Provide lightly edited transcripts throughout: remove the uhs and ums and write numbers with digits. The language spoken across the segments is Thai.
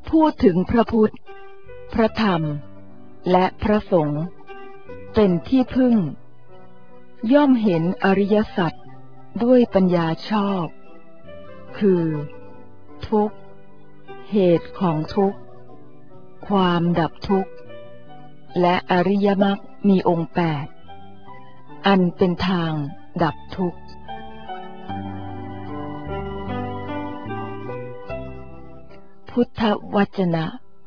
พูดถึงพระพุทธพระธรรมและพระสงฆ์เป็นที่พึ่งย่อมเห็นอริยสัจด้วยปัญญาชอบคือทุกข์เหตุของทุกข์ความดับทุกข์และอริยมรรคมีองค์8อันเป็นทางดับทุกข์พุทธวจนะ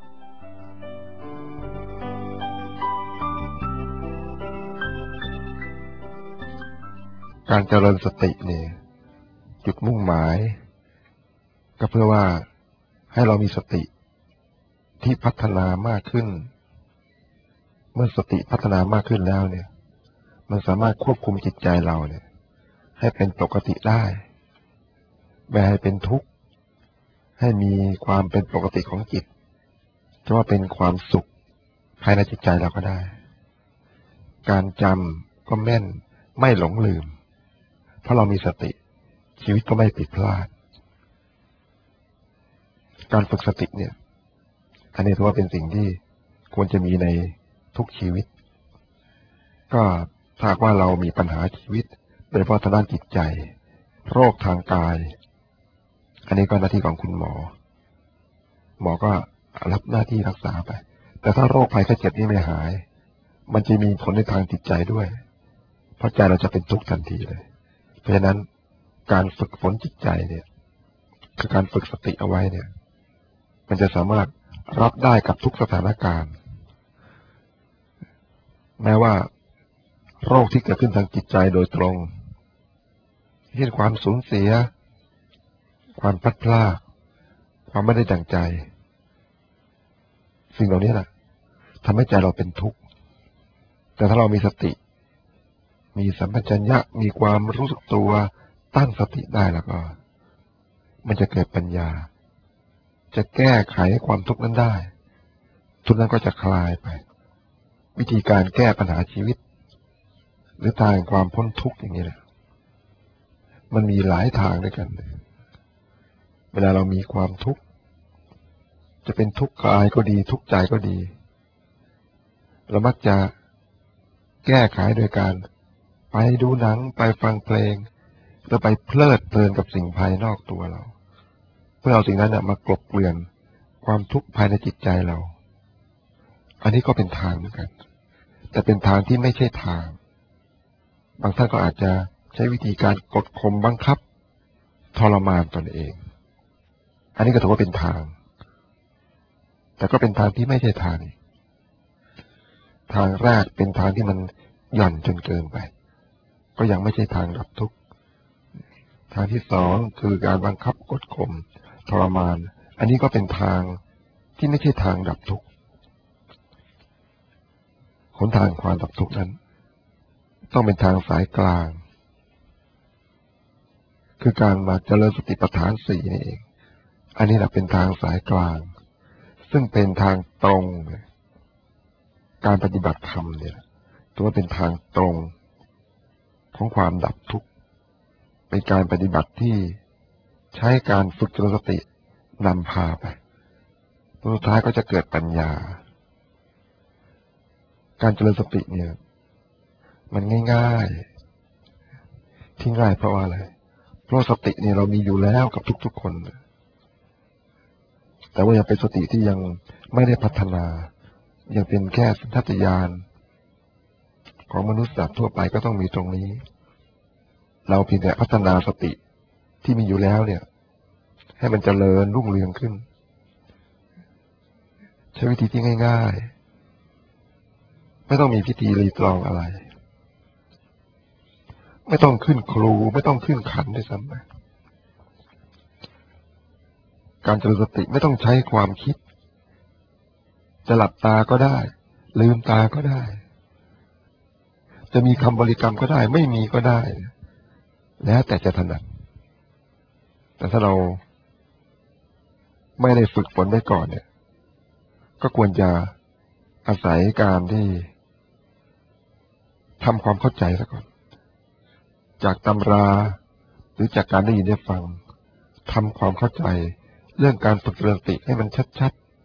การเจริญสติเนี่ยจุดมุ่งหมายก็เพื่อว่าให้เรามีสติที่พัฒนามากขึ้นเมื่อสติพัฒนามากขึ้นแล้วเนี่ยมันสามารถควบคุมจิตใจเราเนี่ยให้เป็นปกติได้ไม่ให้เป็นทุกข์ให้มีความเป็นปกติของจิตจะว่าเป็นความสุขภายในจิตใจเราก็ได้การจำก็แม่นไม่หลงลืมเพราะเรามีสติชีวิตก็ไม่ผิดพลาดการฝึกสติเนี่ยอันนี้ถือว่าเป็นสิ่งที่ควรจะมีในทุกชีวิตก็ถ้าว่าเรามีปัญหาชีวิตโดยเฉพาะทางด้านจิตใจโรคทางกายอันนี้ก็หน้าที่ของคุณหมอก็รับหน้าที่รักษาไปแต่ถ้าโรคภัยไข้เจ็บนี่ไม่หายมันจะมีผลในทางจิตใจด้วยเพราะใจเราจะเป็นทุกข์ทันทีเลยเพราะฉะนั้นการฝึกฝนจิตใจเนี่ยคือการฝึกสติเอาไว้เนี่ยมันจะสามารถรับได้กับทุกสถานการณ์แม้ว่าโรคที่เกิดขึ้นทางจิตใจโดยตรงเช่นความสูญเสียความพลัดพรากความไม่ได้ดั่งใจสิ่งเหล่านี้แหละทำให้ใจเราเป็นทุกข์แต่ถ้าเรามีสติมีสัมปชัญญะมีความรู้สึกตัวตั้งสติได้แล้วก็มันจะเกิดปัญญาจะแก้ไขความทุกข์นั้นได้ทุกข์นั้นก็จะคลายไปวิธีการแก้ปัญหาชีวิตหรือทางความพ้นทุกข์อย่างนี้แหละมันมีหลายทางด้วยกันเวลาเรามีความทุกข์จะเป็นทุกข์กายก็ดีทุกข์ใจก็ดีเรามักจะแก้ไขโดยการไปดูหนังไปฟังเพลงแล้วไปเพลิดเพลินกับสิ่งภายนอกตัวเราเพื่อเอาสิ่งนั้นมากลบเกลื่อนความทุกข์ภายในจิตใจเราอันนี้ก็เป็นทางเหมือนกันแต่เป็นทางที่ไม่ใช่ทางบางท่านก็อาจจะใช้วิธีการกดข่มบังคับทรมานตนเองอันนี้ก็ถือว่าเป็นทางแต่ก็เป็นทางที่ไม่ใช่ทางทางแรกเป็นทางที่มันหย่อนจนเกินไปก็ยังไม่ใช่ทางดับทุกข์ทางที่สองคือการบังคับกดข่มทรมานอันนี้ก็เป็นทางที่ไม่ใช่ทางดับทุกข์หนทางความดับทุกข์นั้นต้องเป็นทางสายกลางคือการมาเจริญสติปัฏฐาน4นี่เองอันนี้แหละเป็นทางสายกลางซึ่งเป็นทางตรงการปฏิบัติธรรมเนี่ยถือว่าเป็นทางตรงของความดับทุกข์เป็นการปฏิบัติที่ใช้การฝึกเจริญสตินำพาไปสุดท้ายก็จะเกิดปัญญาการเจริญสติเนี่ยมันง่ายๆที่ง่ายเพราะว่าอะไรเพราะสติเนี่ยเรามีอยู่แล้วกับทุกๆคนแต่ว่ายังเป็นสติที่ยังไม่ได้พัฒนายังเป็นแค่สัญชาตญาณของมนุษย์สัตว์ทั่วไปก็ต้องมีตรงนี้เราเพียงแต่พัฒนาสติที่มีอยู่แล้วเนี่ยให้มันเจริญรุ่งเรืองขึ้นใช้วิธีที่ง่ายๆไม่ต้องมีพิธีรีตรองอะไรไม่ต้องขึ้นครูไม่ต้องขึ้นขันด้วยซ้ำไปการเจริญสติไม่ต้องใช้ความคิดจะหลับตาก็ได้ลืมตาก็ได้จะมีคำบริกรรมก็ได้ไม่มีก็ได้แล้วแต่จะถนัดแต่ถ้าเราไม่ได้ฝึกฝนไว้ก่อนเนี่ยก็ควรจะอาศัยการที่ทำความเข้าใจซะก่อนจากตำราหรือจากการได้ยินได้ฟังทำความเข้าใจเรื่องการฝึกเจริญสติให้มันชัด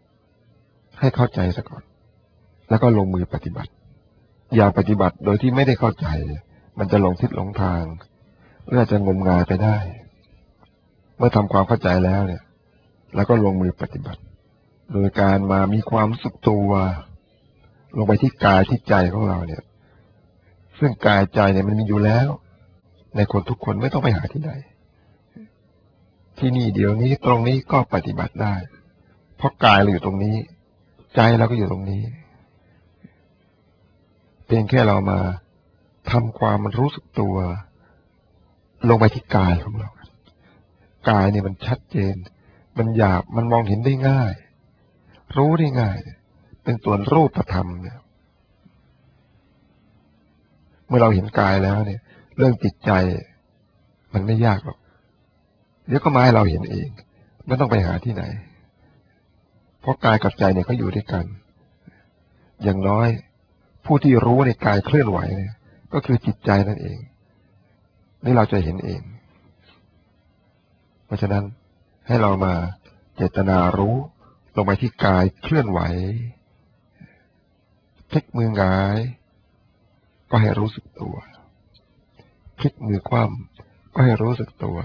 ให้เข้าใจซะก่อนแล้วก็ลงมือปฏิบัติอย่าปฏิบัติโดยที่ไม่ได้เข้าใจมันจะหลงทิศหลงทางหรืออาจจะงมงายไปได้เมื่อทำความเข้าใจแล้วเนี่ยแล้วก็ลงมือปฏิบัติโดยการมามีความรู้สึกตัวลงไปที่กายที่ใจของเราเนี่ยซึ่งกายใจเนี่ยมันมีอยู่แล้วในคนทุกคนไม่ต้องไปหาที่ไหนที่นี่เดี๋ยวนี้ตรงนี้ก็ปฏิบัติได้เพราะกายเราอยู่ตรงนี้ใจเราก็อยู่ตรงนี้เพียงแค่เรามาทำความรู้สึกตัวลงไปที่กายของเรากายเนี่ยมันชัดเจนมันหยาบมันมองเห็นได้ง่ายรู้ได้ง่ายเป็นส่วนรูปธรรมเนี่ยเมื่อเราเห็นกายแล้วเนี่ยเรื่องจิตใจมันไม่ยากหรอกเดี๋ยวก็มาให้เราเห็นเองไม่ต้องไปหาที่ไหนเพราะกายกับใจเนี่ยเขาอยู่ด้วยกันอย่างน้อยผู้ที่รู้ในกายเคลื่อนไหวเนี่ยก็คือจิตใจนั่นเองนี่เราจะเห็นเองเพราะฉะนั้นให้เรามาเจตนารู้ลงไปที่กายเคลื่อนไหวพลิกมือหงายก็ให้รู้สึกตัวพลิกมือคว่ำก็ให้รู้สึกตัว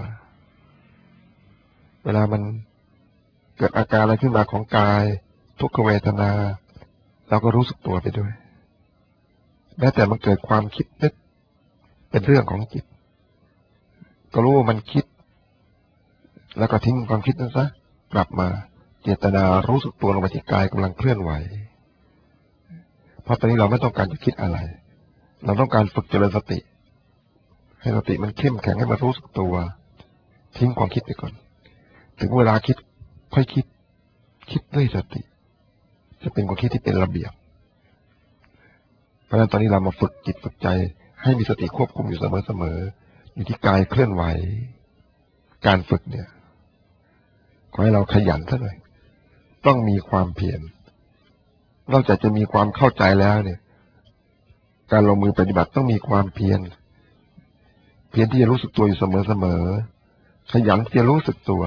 เวลามันเกิดอาการอะไรขึ้นมาของกายทุกขเวทนาเราก็รู้สึกตัวไปด้วยแม้แต่มันเกิดความคิดนึกเป็นเรื่องของจิตก็รู้ว่ามันคิดแล้วก็ทิ้งความคิดนั้นซะกลับมาเจตนารู้สึกตัวลงไปที่กายกำลังเคลื่อนไหวเพราะตอนนี้เราไม่ต้องการจะคิดอะไรเราต้องการฝึกเจริญสติให้สติมันเข้มแข็งให้มันรู้สึกตัวทิ้งความคิดไปก่อนถึงเวลาคิดค่อยคิดด้วยสติจะเป็นความคิดที่เป็นระเบียบเพราะฉะนั้นตอนนี้เรามาฝึกจิตฝึกใจให้มีสติควบคุมอยู่เสมออยู่ที่กายเคลื่อนไหวการฝึกเนี่ยขอให้เราขยันซะหน่อยต้องมีความเพียรนอกจากจะมีความเข้าใจแล้วเนี่ยการลงมือปฏิบัติต้องมีความเพียรที่จะรู้สึกตัวอยู่เสมอขยันที่จะรู้สึกตัว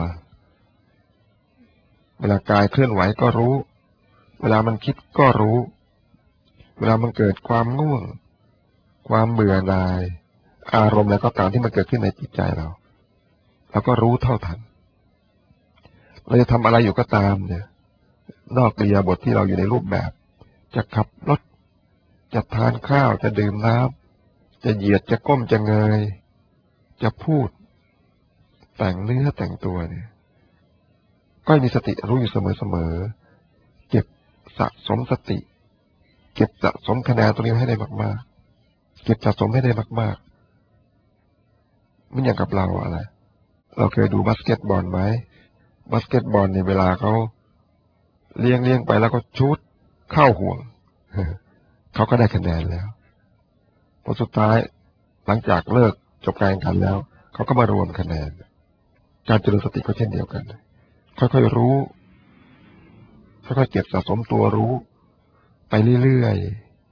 เวลากายเคลื่อนไหวก็รู้เวลามันคิดก็รู้เวลามันเกิดความง่วงความเบื่อหน่ายอารมณ์อะไรก็ตามที่มันเกิดขึ้นในจิตใจเราก็รู้เท่าทันเราจะทำอะไรอยู่ก็ตามเนี่ยนอกอิริยาบถที่เราอยู่ในรูปแบบจะขับรถจะทานข้าวจะดื่มน้ำจะเหยียดจะก้มจะเงยจะพูดแต่งเนื้อแต่งตัวเนี่ยก็มีสติรู้อยู่เสมอเก็บสะสมสติเก็บสะสมคะแนนตรงนี้ให้ได้มากๆเก็บสะสมให้ได้มากๆมันอย่างกับเราอะไรเราเคยดูบาสเกตบอลไหมบาสเกตบอลเนี่ยเวลาเขาเลี้ยงไปแล้วก็ชูตเข้าห่วงเขาก็ได้คะแนนแล้วพอสุดท้ายหลังจากเลิกจบการแข่งขันแล้วเขาก็มารวมคะแนนการเจริญสติก็เช่นเดียวกันค่อยๆรู้ค่อยๆเก็บสะสมตัวรู้ไปเรื่อย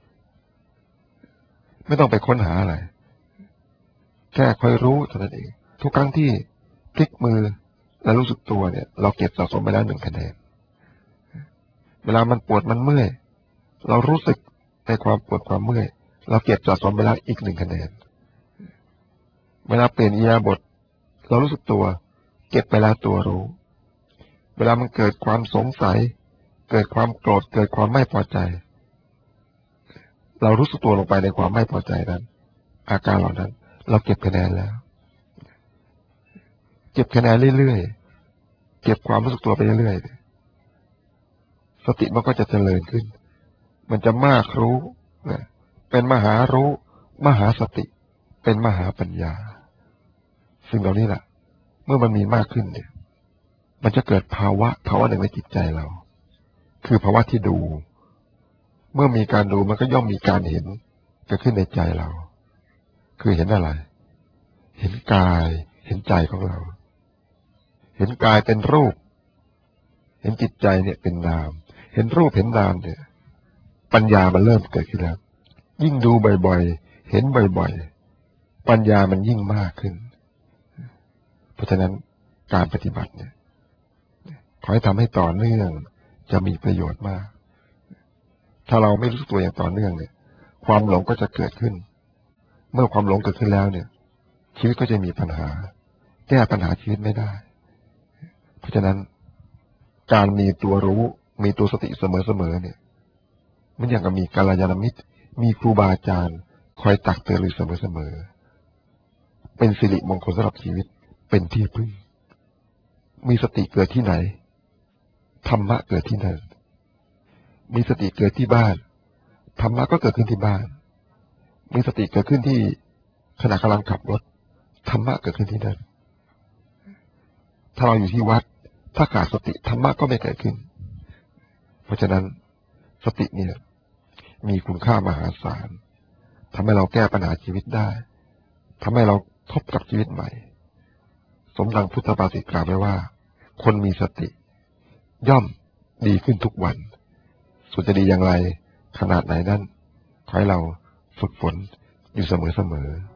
ๆไม่ต้องไปค้นหาอะไรแค่ค่อยรู้เท่านั้นเองทุกครั้งที่พลิกมือและรู้สึกตัวเนี่ยเราเก็บสะสมไปแล้ว1 คะแนนเวลามันปวดมันเมื่อยเรารู้สึกในความปวดความเมื่อยเราเก็บสะสมไปแล้วอีก1 คะแนนเวลาเปลี่ยนอิริยาบถเรารู้สึกตัวเก็บไปแล้วตัวรู้เวลามันเกิดความสงสัยเกิดความโกรธเกิดความไม่พอใจเรารู้สึกตัวลงไปในความไม่พอใจนั้นอาการเหล่านั้นเราเก็บคะแนนแล้วเก็บคะแนนเรื่อยๆเก็บความรู้สึกตัวไปเรื่อยๆสติมันก็จะเจริญขึ้นมันจะมากรู้เป็นมหารู้มหาสติเป็นมหาปัญญาซึ่งเหล่านี้แหละเมื่อมันมีมากขึ้นเนี่ยมันจะเกิดภาวะหนึ่งในจิตใจเราคือภาวะที่ดูเมื่อมีการดูมันก็ย่อมมีการเห็นเกิดขึ้นในใจเราคือเห็นอะไรเห็นกายเห็นใจของเราเห็นกายเป็นรูปเห็นจิตใจเนี่ยเป็นนามเห็นรูปเห็นนามเนี่ยปัญญามันเริ่มเกิดขึ้นแล้วยิ่งดูบ่อยๆเห็นบ่อยๆปัญญามันยิ่งมากขึ้นเพราะฉะนั้นการปฏิบัติเนี่ยขอให้ทำให้ต่อเนื่องจะมีประโยชน์มากถ้าเราไม่รู้สึกตัวอย่างต่อเนื่องเนี่ยความหลงก็จะเกิดขึ้นเมื่อความหลงเกิดขึ้นแล้วเนี่ยชีวิตก็จะมีปัญหาแก้ปัญหาชีวิตไม่ได้เพราะฉะนั้นการมีตัวรู้มีตัวสติเสมอเนี่ยมันอย่างกับมีกัลยาณมิตรมีครูบาอาจารย์คอยตักเตือนอยู่เสมอเป็นสิริมงคลสำหรับชีวิตเป็นที่พึ่งมีสติเกิดที่ไหนธรรมะเกิดที่นั่นมีสติเกิดที่บ้านธรรมะก็เกิดขึ้นที่บ้านมีสติเกิดขึ้นที่ขณะกำลังขับรถธรรมะเกิดขึ้นที่นั่นถ้าเราอยู่ที่วัดถ้าขาดสติธรรมะก็ไม่เกิดขึ้นเพราะฉะนั้นสติเนี่ยมีคุณค่ามหาศาลทำให้เราแก้ปัญหาชีวิตได้ทำให้เราพบกับชีวิตใหม่สมดังพุทธภาษิตกล่าวไว้ว่าคนมีสติย่อมดีขึ้นทุกวันส่วนจะดีอย่างไรขนาดไหนนั้นขอให้เราฝึกฝนอยู่เสมอ